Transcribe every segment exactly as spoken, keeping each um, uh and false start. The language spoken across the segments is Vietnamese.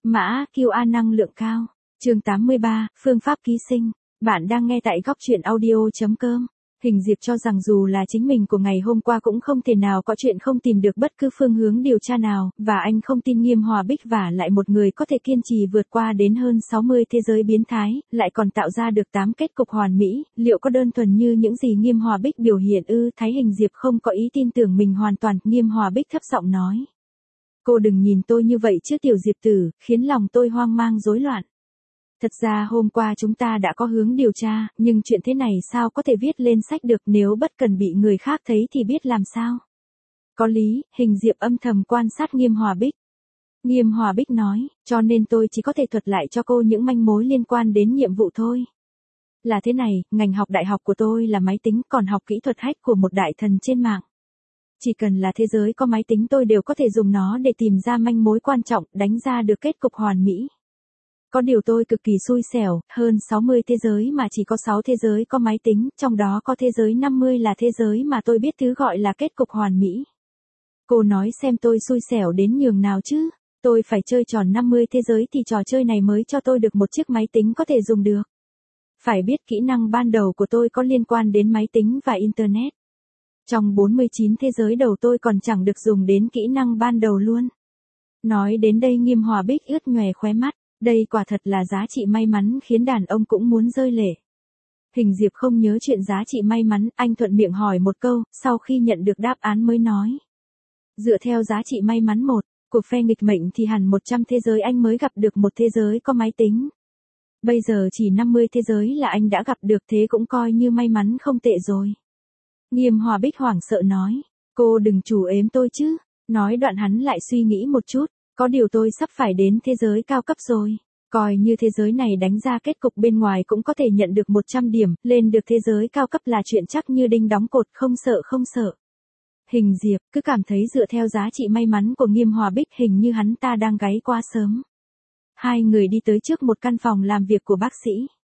Mã quy a năng lượng cao. Chương tám mươi ba, phương pháp ký sinh. Bạn đang nghe tại góc truyện audio chấm com. Hình Diệp cho rằng dù là chính mình của ngày hôm qua cũng không thể nào có chuyện không tìm được bất cứ phương hướng điều tra nào, và anh không tin Nghiêm Hòa Bích và lại một người có thể kiên trì vượt qua đến hơn sáu mươi thế giới biến thái, lại còn tạo ra được tám kết cục hoàn mỹ, liệu có đơn thuần như những gì Nghiêm Hòa Bích biểu hiện ư? Thấy Hình Diệp không có ý tin tưởng mình hoàn toàn, Nghiêm Hòa Bích thấp giọng nói. Cô đừng nhìn tôi như vậy chứ Tiểu Diệp tử, khiến lòng tôi hoang mang rối loạn. Thật ra hôm qua chúng ta đã có hướng điều tra, nhưng chuyện thế này sao có thể viết lên sách được, nếu bất cần bị người khác thấy thì biết làm sao. Có lý, Hình Diệp âm thầm quan sát Nghiêm Hòa Bích. Nghiêm Hòa Bích nói, cho nên tôi chỉ có thể thuật lại cho cô những manh mối liên quan đến nhiệm vụ thôi. Là thế này, ngành học đại học của tôi là máy tính, còn học kỹ thuật hack của một đại thần trên mạng. Chỉ cần là thế giới có máy tính tôi đều có thể dùng nó để tìm ra manh mối quan trọng, đánh ra được kết cục hoàn mỹ. Có điều tôi cực kỳ xui xẻo, hơn sáu mươi thế giới mà chỉ có sáu thế giới có máy tính, trong đó có thế giới năm mươi là thế giới mà tôi biết thứ gọi là kết cục hoàn mỹ. Cô nói xem tôi xui xẻo đến nhường nào chứ, tôi phải chơi tròn năm mươi thế giới thì trò chơi này mới cho tôi được một chiếc máy tính có thể dùng được. Phải biết kỹ năng ban đầu của tôi có liên quan đến máy tính và Internet. Trong bốn mươi chín thế giới đầu tôi còn chẳng được dùng đến kỹ năng ban đầu luôn. Nói đến đây Nghiêm Hòa Bích ướt nhòe khóe mắt. Đây quả thật là giá trị may mắn khiến đàn ông cũng muốn rơi lệ. Hình Diệp không nhớ chuyện giá trị may mắn, anh thuận miệng hỏi một câu, sau khi nhận được đáp án mới nói. Dựa theo giá trị may mắn một, của phe nghịch mệnh thì hẳn một trăm thế giới anh mới gặp được một thế giới có máy tính. Bây giờ chỉ năm mươi thế giới là anh đã gặp được, thế cũng coi như may mắn không tệ rồi. Nghiêm Hòa Bích hoảng sợ nói, cô đừng chủ ếm tôi chứ. Nói đoạn hắn lại suy nghĩ một chút. Có điều tôi sắp phải đến thế giới cao cấp rồi. Coi như thế giới này đánh ra kết cục bên ngoài cũng có thể nhận được một trăm điểm, lên được thế giới cao cấp là chuyện chắc như đinh đóng cột, không sợ không sợ. Hình Diệp cứ cảm thấy dựa theo giá trị may mắn của Nghiêm Hòa Bích hình như hắn ta đang gáy quá sớm. Hai người đi tới trước một căn phòng làm việc của bác sĩ.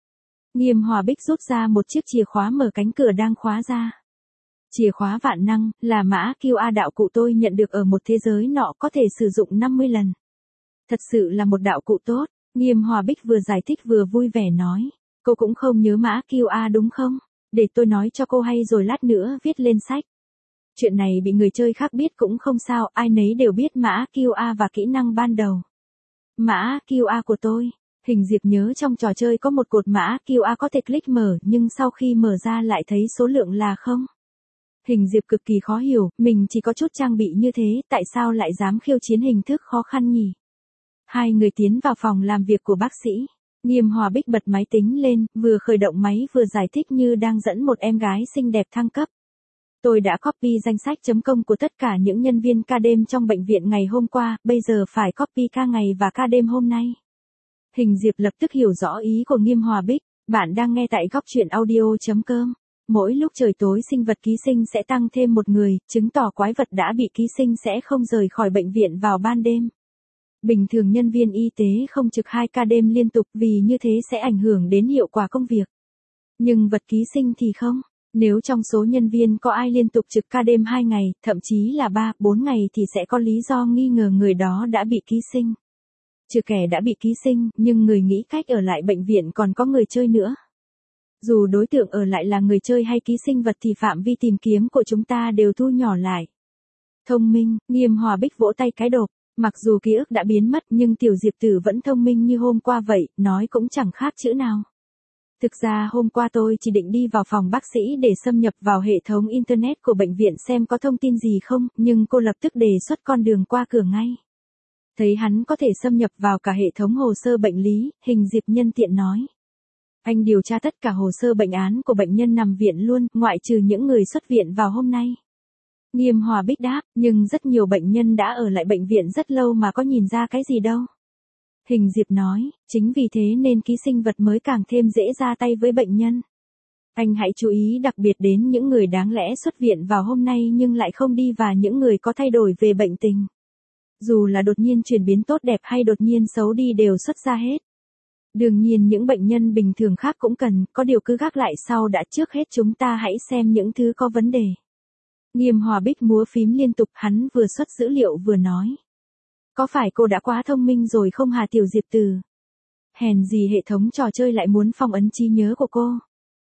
Nghiêm Hòa Bích rút ra một chiếc chìa khóa mở cánh cửa đang khóa ra. Chìa khóa vạn năng, là mã quy a đạo cụ tôi nhận được ở một thế giới nọ, có thể sử dụng năm mươi lần. Thật sự là một đạo cụ tốt, Nghiêm Hòa Bích vừa giải thích vừa vui vẻ nói. Cô cũng không nhớ mã quy a đúng không? Để tôi nói cho cô hay rồi lát nữa viết lên sách. Chuyện này bị người chơi khác biết cũng không sao, ai nấy đều biết mã quy a và kỹ năng ban đầu. Mã quy a của tôi. Hình Diệp nhớ trong trò chơi có một cột mã quy a có thể click mở, nhưng sau khi mở ra lại thấy số lượng là không. Hình Diệp cực kỳ khó hiểu, mình chỉ có chút trang bị như thế, tại sao lại dám khiêu chiến hình thức khó khăn nhỉ? Hai người tiến vào phòng làm việc của bác sĩ. Nghiêm Hòa Bích bật máy tính lên, vừa khởi động máy vừa giải thích như đang dẫn một em gái xinh đẹp thăng cấp. Tôi đã copy danh sách chấm công của tất cả những nhân viên ca đêm trong bệnh viện ngày hôm qua, bây giờ phải copy ca ngày và ca đêm hôm nay. Hình Diệp lập tức hiểu rõ ý của Nghiêm Hòa Bích, bạn đang nghe tại góc truyện audio chấm com. Mỗi lúc trời tối sinh vật ký sinh sẽ tăng thêm một người, chứng tỏ quái vật đã bị ký sinh sẽ không rời khỏi bệnh viện vào ban đêm. Bình thường nhân viên y tế không trực hai ca đêm liên tục vì như thế sẽ ảnh hưởng đến hiệu quả công việc. Nhưng vật ký sinh thì không. Nếu trong số nhân viên có ai liên tục trực ca đêm hai ngày, thậm chí là ba, bốn ngày thì sẽ có lý do nghi ngờ người đó đã bị ký sinh. Trừ kẻ đã bị ký sinh, nhưng người nghĩ cách ở lại bệnh viện còn có người chơi nữa. Dù đối tượng ở lại là người chơi hay ký sinh vật thì phạm vi tìm kiếm của chúng ta đều thu nhỏ lại. Thông minh, Nghiêm Hòa Bích vỗ tay cái đột, mặc dù ký ức đã biến mất nhưng Tiểu Diệp tử vẫn thông minh như hôm qua vậy, nói cũng chẳng khác chữ nào. Thực ra hôm qua tôi chỉ định đi vào phòng bác sĩ để xâm nhập vào hệ thống Internet của bệnh viện xem có thông tin gì không, nhưng cô lập tức đề xuất con đường qua cửa ngay. Thấy hắn có thể xâm nhập vào cả hệ thống hồ sơ bệnh lý, Hình Diệp nhân tiện nói. Anh điều tra tất cả hồ sơ bệnh án của bệnh nhân nằm viện luôn, ngoại trừ những người xuất viện vào hôm nay. Nghiêm Hòa Bích đáp, nhưng rất nhiều bệnh nhân đã ở lại bệnh viện rất lâu mà có nhìn ra cái gì đâu. Hình Diệp nói, chính vì thế nên ký sinh vật mới càng thêm dễ ra tay với bệnh nhân. Anh hãy chú ý đặc biệt đến những người đáng lẽ xuất viện vào hôm nay nhưng lại không đi và những người có thay đổi về bệnh tình. Dù là đột nhiên chuyển biến tốt đẹp hay đột nhiên xấu đi đều xuất ra hết. Đương nhiên những bệnh nhân bình thường khác cũng cần, có điều cứ gác lại sau đã, trước hết chúng ta hãy xem những thứ có vấn đề. Nghiêm Hòa Bích múa phím liên tục, hắn vừa xuất dữ liệu vừa nói. Có phải cô đã quá thông minh rồi không hả Tiểu Diệp Tử? Hèn gì hệ thống trò chơi lại muốn phong ấn trí nhớ của cô?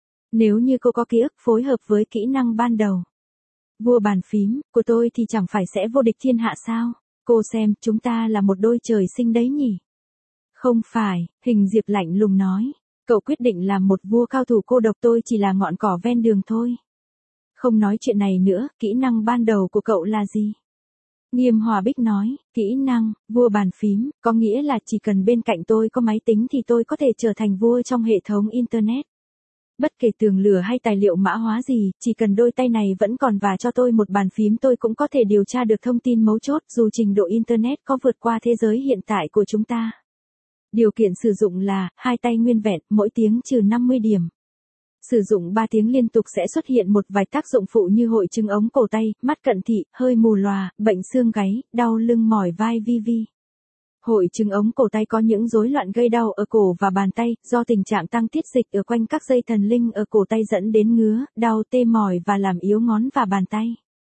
Nếu như cô có ký ức phối hợp với kỹ năng ban đầu vua bàn phím của tôi thì chẳng phải sẽ vô địch thiên hạ sao? Cô xem, chúng ta là một đôi trời sinh đấy nhỉ? Không phải, Hình Diệp lạnh lùng nói. Cậu quyết định làm một vua cao thủ cô độc, tôi chỉ là ngọn cỏ ven đường thôi. Không nói chuyện này nữa, kỹ năng ban đầu của cậu là gì? Nghiêm Hòa Bích nói, kỹ năng, vua bàn phím, có nghĩa là chỉ cần bên cạnh tôi có máy tính thì tôi có thể trở thành vua trong hệ thống Internet. Bất kể tường lửa hay tài liệu mã hóa gì, chỉ cần đôi tay này vẫn còn và cho tôi một bàn phím tôi cũng có thể điều tra được thông tin mấu chốt dù trình độ Internet có vượt qua thế giới hiện tại của chúng ta. Điều kiện sử dụng là, hai tay nguyên vẹn, mỗi tiếng trừ năm mươi điểm. Sử dụng ba tiếng liên tục sẽ xuất hiện một vài tác dụng phụ như hội chứng ống cổ tay, mắt cận thị, hơi mù lòa, bệnh xương gáy, đau lưng mỏi vai vi vi. Hội chứng ống cổ tay có những rối loạn gây đau ở cổ và bàn tay, do tình trạng tăng tiết dịch ở quanh các dây thần linh ở cổ tay dẫn đến ngứa, đau tê mỏi và làm yếu ngón và bàn tay.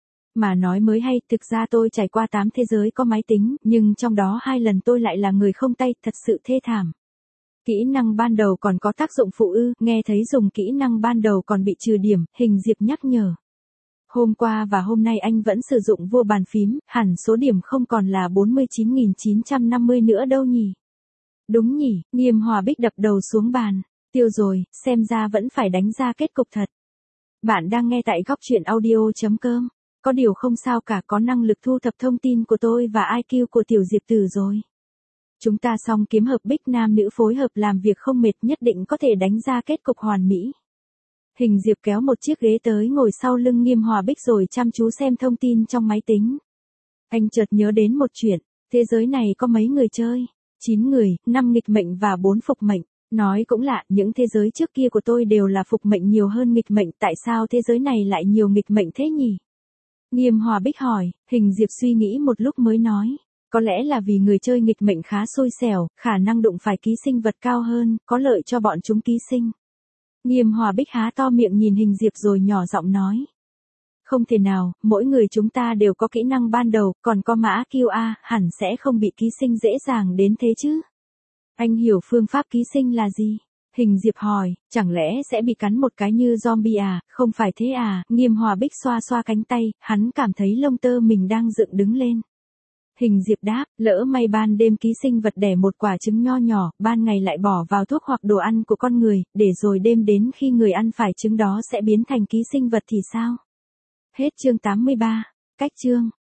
Mà nói mới hay, thực ra tôi trải qua tám thế giới có máy tính, nhưng trong đó hai lần tôi lại là người không tay, thật sự thê thảm. Kỹ năng ban đầu còn có tác dụng phụ ư? Nghe thấy dùng kỹ năng ban đầu còn bị trừ điểm, Hình Diệp nhắc nhở. Hôm qua và hôm nay anh vẫn sử dụng vua bàn phím, hẳn số điểm không còn là bốn mươi chín nghìn chín trăm năm mươi nữa đâu nhỉ? Đúng nhỉ, Nghiêm Hòa Bích đập đầu xuống bàn. Tiêu rồi, xem ra vẫn phải đánh ra kết cục thật. Bạn đang nghe tại góc truyện audio chấm com. Có điều không sao cả, có năng lực thu thập thông tin của tôi và i kiu của Tiểu Diệp Tử rồi. Chúng ta song kiếm hợp bích nam nữ phối hợp làm việc không mệt, nhất định có thể đánh ra kết cục hoàn mỹ. Hình Diệp kéo một chiếc ghế tới ngồi sau lưng Nghiêm Hòa Bích rồi chăm chú xem thông tin trong máy tính. Anh chợt nhớ đến một chuyện, thế giới này có mấy người chơi? chín người, năm nghịch mệnh và bốn phục mệnh. Nói cũng lạ, những thế giới trước kia của tôi đều là phục mệnh nhiều hơn nghịch mệnh, tại sao thế giới này lại nhiều nghịch mệnh thế nhỉ? Nghiêm Hòa Bích hỏi, Hình Diệp suy nghĩ một lúc mới nói. Có lẽ là vì người chơi nghịch mệnh khá xui xẻo, khả năng đụng phải ký sinh vật cao hơn, có lợi cho bọn chúng ký sinh. Nghiêm Hòa Bích há to miệng nhìn Hình Diệp rồi nhỏ giọng nói. Không thể nào, mỗi người chúng ta đều có kỹ năng ban đầu, còn có mã quy a, hẳn sẽ không bị ký sinh dễ dàng đến thế chứ. Anh hiểu phương pháp ký sinh là gì? Hình Diệp hỏi, chẳng lẽ sẽ bị cắn một cái như zombie à, không phải thế à? Nghiêm Hòa Bích xoa xoa cánh tay, hắn cảm thấy lông tơ mình đang dựng đứng lên. Hình Diệp đáp, lỡ may ban đêm ký sinh vật đẻ một quả trứng nho nhỏ, ban ngày lại bỏ vào thuốc hoặc đồ ăn của con người, để rồi đêm đến khi người ăn phải trứng đó sẽ biến thành ký sinh vật thì sao? Hết chương tám mươi ba. Cách chương.